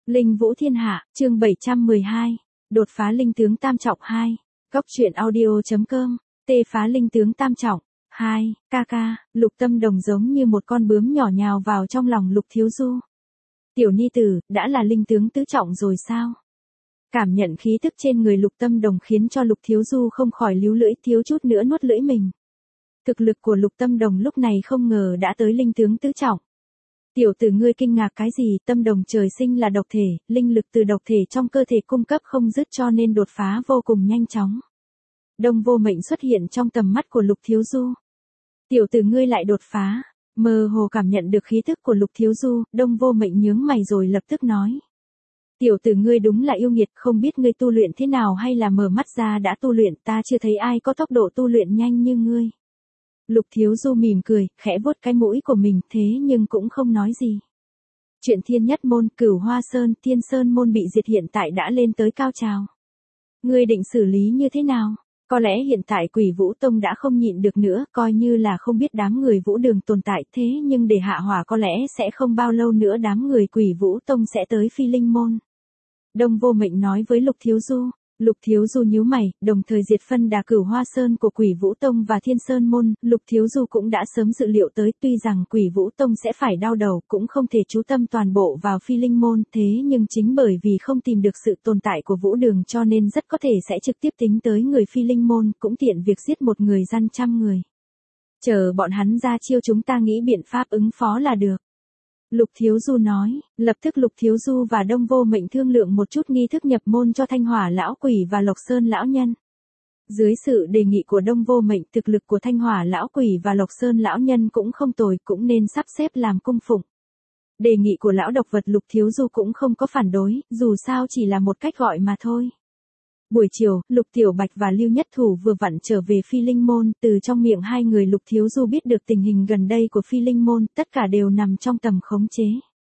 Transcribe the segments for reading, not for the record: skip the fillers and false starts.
Linh Vũ Thiên Hạ, chương 712. Đột phá linh tướng tam trọng 2. Góc truyện audio.com. Tê phá linh tướng tam trọng 2. Ca, Lục Tâm Đồng giống như một con bướm nhỏ nhào vào trong lòng Lục Thiếu Du. Tiểu ni tử, đã là linh tướng tứ trọng rồi sao? Cảm nhận khí tức trên người Lục Tâm Đồng khiến cho Lục Thiếu Du không khỏi líu lưỡi, thiếu chút nữa nuốt lưỡi mình. Thực lực của Lục Tâm Đồng lúc này không ngờ đã tới linh tướng tứ trọng. Tiểu tử ngươi kinh ngạc cái gì? Tâm Đồng trời sinh là độc thể, linh lực từ độc thể trong cơ thể cung cấp không dứt cho nên đột phá vô cùng nhanh chóng. Đông Vô Mệnh xuất hiện trong tầm mắt của Lục Thiếu Du. Tiểu tử ngươi lại đột phá. Mơ hồ cảm nhận được khí thức của Lục Thiếu Du, Đông Vô Mệnh nhướng mày rồi lập tức nói. Tiểu tử ngươi đúng là yêu nghiệt, không biết ngươi tu luyện thế nào hay là mở mắt ra đã tu luyện, ta chưa thấy ai có tốc độ tu luyện nhanh như ngươi. Lục Thiếu Du mỉm cười, khẽ vuốt cái mũi của mình thế nhưng cũng không nói gì. Chuyện Thiên Nhất Môn, Cửu Hoa Sơn, Thiên Sơn Môn bị diệt hiện tại đã lên tới cao trào. Ngươi định xử lý như thế nào? Có lẽ hiện tại Quỷ Vũ Tông đã không nhịn được nữa, coi như là không biết đám người Vũ Đường tồn tại thế nhưng để hạ hỏa có lẽ sẽ không bao lâu nữa đám người Quỷ Vũ Tông sẽ tới Phi Linh Môn. Đông Vô Mệnh nói với Lục Thiếu Du. Lục Thiếu Du nhíu mày, đồng thời diệt phân đà Cửu Hoa Sơn của Quỷ Vũ Tông và Thiên Sơn Môn, Lục Thiếu Du cũng đã sớm dự liệu tới, tuy rằng Quỷ Vũ Tông sẽ phải đau đầu, cũng không thể chú tâm toàn bộ vào Phi Linh Môn, thế nhưng chính bởi vì không tìm được sự tồn tại của Vũ Đường cho nên rất có thể sẽ trực tiếp tính tới người Phi Linh Môn, cũng tiện việc giết một người gian trăm người. Chờ bọn hắn ra chiêu chúng ta nghĩ biện pháp ứng phó là được. Lục Thiếu Du nói, lập tức Lục Thiếu Du và Đông Vô Mệnh thương lượng một chút nghi thức nhập môn cho Thanh Hỏa Lão Quỷ và Lộc Sơn Lão Nhân. Dưới sự đề nghị của Đông Vô Mệnh, thực lực của Thanh Hỏa Lão Quỷ và Lộc Sơn Lão Nhân cũng không tồi, cũng nên sắp xếp làm cung phụng. Đề nghị của Lão Độc Vật Lục Thiếu Du cũng không có phản đối, dù sao chỉ là một cách gọi mà thôi. Buổi chiều, Lục Tiểu Bạch và Lưu Nhất Thủ vừa vặn trở về Phi Linh Môn, từ trong miệng hai người Lục Thiếu Du biết được tình hình gần đây của Phi Linh Môn, tất cả đều nằm trong tầm khống chế.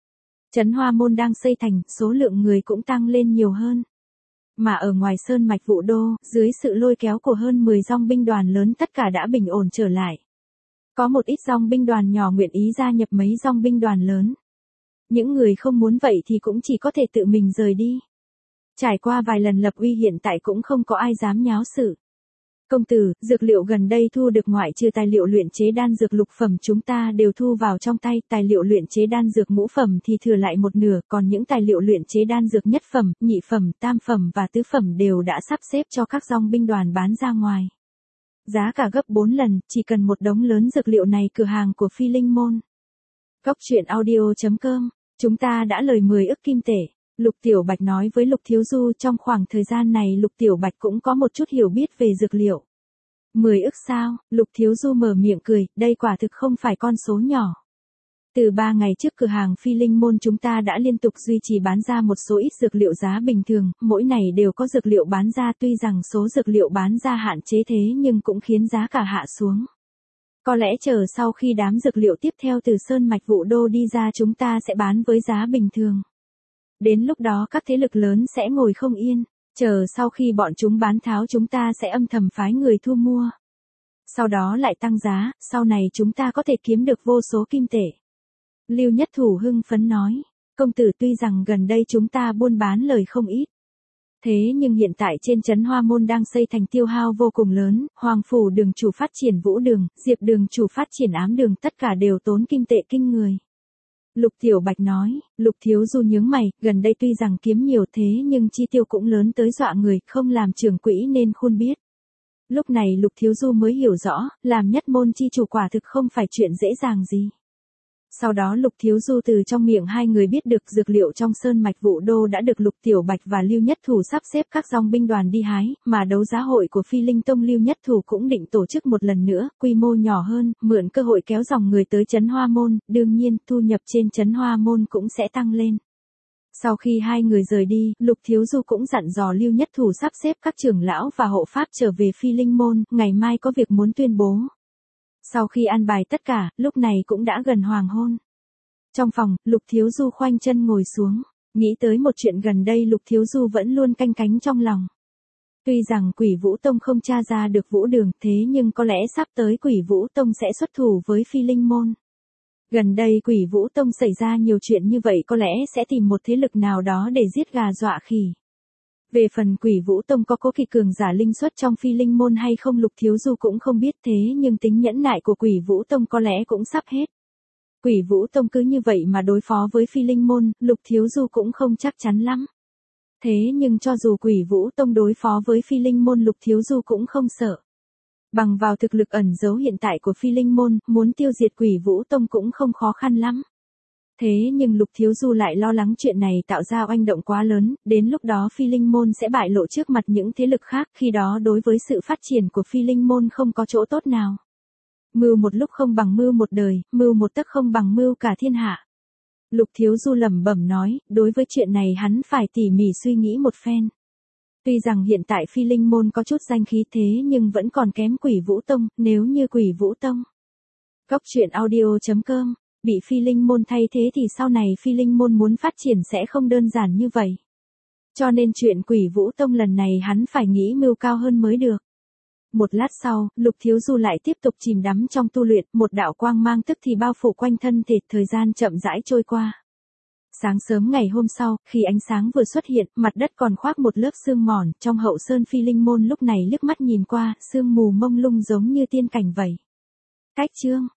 Trấn Hoa Môn đang xây thành, số lượng người cũng tăng lên nhiều hơn. Mà ở ngoài Sơn Mạch Vũ Đô, dưới sự lôi kéo của hơn 10 dòng binh đoàn lớn tất cả đã bình ổn trở lại. Có một ít dòng binh đoàn nhỏ nguyện ý gia nhập mấy dòng binh đoàn lớn. Những người không muốn vậy thì cũng chỉ có thể tự mình rời đi. Trải qua vài lần lập uy hiện tại cũng không có ai dám nháo sự. Công tử, dược liệu gần đây thu được ngoại trừ tài liệu luyện chế đan dược lục phẩm chúng ta đều thu vào trong tay, tài liệu luyện chế đan dược ngũ phẩm thì thừa lại một nửa, còn những tài liệu luyện chế đan dược nhất phẩm, nhị phẩm, tam phẩm và tứ phẩm đều đã sắp xếp cho các dòng binh đoàn bán ra ngoài. Giá cả gấp 4 lần, chỉ cần một đống lớn dược liệu này cửa hàng của Phi Linh Môn. Góc truyện audio.com, chúng ta đã lời 10 ức kim tệ. Lục Tiểu Bạch nói với Lục Thiếu Du trong khoảng thời gian này Lục Tiểu Bạch cũng có một chút hiểu biết về dược liệu. 10 ức sao? Lục Thiếu Du mở miệng cười, đây quả thực không phải con số nhỏ. Từ 3 ngày trước cửa hàng Phi Linh Môn chúng ta đã liên tục duy trì bán ra một số ít dược liệu giá bình thường, mỗi ngày đều có dược liệu bán ra tuy rằng số dược liệu bán ra hạn chế thế nhưng cũng khiến giá cả hạ xuống. Có lẽ chờ sau khi đám dược liệu tiếp theo từ Sơn Mạch Vũ Đô đi ra chúng ta sẽ bán với giá bình thường. Đến lúc đó các thế lực lớn sẽ ngồi không yên, chờ sau khi bọn chúng bán tháo chúng ta sẽ âm thầm phái người thu mua. Sau đó lại tăng giá, sau này chúng ta có thể kiếm được vô số kim tệ. Lưu Nhất Thủ hưng phấn nói, công tử tuy rằng gần đây chúng ta buôn bán lời không ít. Thế nhưng hiện tại trên Trấn Hoa Môn đang xây thành tiêu hao vô cùng lớn, Hoàng Phủ Đường chủ phát triển Vũ Đường, Diệp Đường chủ phát triển Ám Đường tất cả đều tốn kim tệ kinh người. Lục Tiểu Bạch nói, Lục Thiếu Du nhướng mày, gần đây tuy rằng kiếm nhiều thế nhưng chi tiêu cũng lớn tới dọa người, không làm trưởng quỹ nên khôn biết. Lúc này Lục Thiếu Du mới hiểu rõ, làm nhất môn chi chủ quả thực không phải chuyện dễ dàng gì. Sau đó Lục Thiếu Du từ trong miệng hai người biết được dược liệu trong Sơn Mạch Vũ Đô đã được Lục Tiểu Bạch và Lưu Nhất Thủ sắp xếp các dòng binh đoàn đi hái, mà đấu giá hội của Phi Linh Tông Lưu Nhất Thủ cũng định tổ chức một lần nữa, quy mô nhỏ hơn, mượn cơ hội kéo dòng người tới Trấn Hoa Môn, đương nhiên thu nhập trên Trấn Hoa Môn cũng sẽ tăng lên. Sau khi hai người rời đi, Lục Thiếu Du cũng dặn dò Lưu Nhất Thủ sắp xếp các trưởng lão và hộ pháp trở về Phi Linh Môn, ngày mai có việc muốn tuyên bố. Sau khi an bài tất cả, lúc này cũng đã gần hoàng hôn. Trong phòng, Lục Thiếu Du khoanh chân ngồi xuống, nghĩ tới một chuyện gần đây Lục Thiếu Du vẫn luôn canh cánh trong lòng. Tuy rằng Quỷ Vũ Tông không tra ra được Vũ Đường thế nhưng có lẽ sắp tới Quỷ Vũ Tông sẽ xuất thủ với Phi Linh Môn. Gần đây Quỷ Vũ Tông xảy ra nhiều chuyện như vậy, có lẽ sẽ tìm một thế lực nào đó để giết gà dọa khỉ. Về phần Quỷ Vũ Tông có Cố Kỵ cường giả linh xuất trong Phi Linh môn hay không, Lục Thiếu Du cũng không biết, thế nhưng tính nhẫn nại của Quỷ Vũ Tông có lẽ cũng sắp hết. Quỷ Vũ Tông cứ như vậy mà đối phó với Phi Linh môn, Lục Thiếu Du cũng không chắc chắn lắm. Thế nhưng cho dù Quỷ Vũ Tông đối phó với Phi Linh môn, Lục Thiếu Du cũng không sợ. Bằng vào thực lực ẩn giấu hiện tại của Phi Linh môn, muốn tiêu diệt Quỷ Vũ Tông cũng không khó khăn lắm. Thế nhưng Lục Thiếu Du lại lo lắng chuyện này tạo ra oanh động quá lớn, đến lúc đó Phi Linh môn sẽ bại lộ trước mặt những thế lực khác, khi đó đối với sự phát triển của Phi Linh môn không có chỗ tốt nào. Mưu một lúc không bằng mưu một đời, mưu một tấc không bằng mưu cả thiên hạ. Lục Thiếu Du lẩm bẩm nói, đối với chuyện này hắn phải tỉ mỉ suy nghĩ một phen. Tuy rằng hiện tại Phi Linh môn có chút danh khí thế nhưng vẫn còn kém Quỷ Vũ Tông, nếu như Quỷ Vũ Tông. Góc truyện audio.com, bị Phi Linh môn thay thế thì sau này Phi Linh môn muốn phát triển sẽ không đơn giản như vậy. Cho nên chuyện Quỷ Vũ Tông lần này hắn phải nghĩ mưu cao hơn mới được. Một lát sau, Lục Thiếu Du lại tiếp tục chìm đắm trong tu luyện, một đạo quang mang tức thì bao phủ quanh thân thể, thời gian chậm rãi trôi qua. Sáng sớm ngày hôm sau, khi ánh sáng vừa xuất hiện, mặt đất còn khoác một lớp sương mỏn, trong hậu sơn Phi Linh môn lúc này liếc mắt nhìn qua, sương mù mông lung giống như tiên cảnh vậy. Cách chương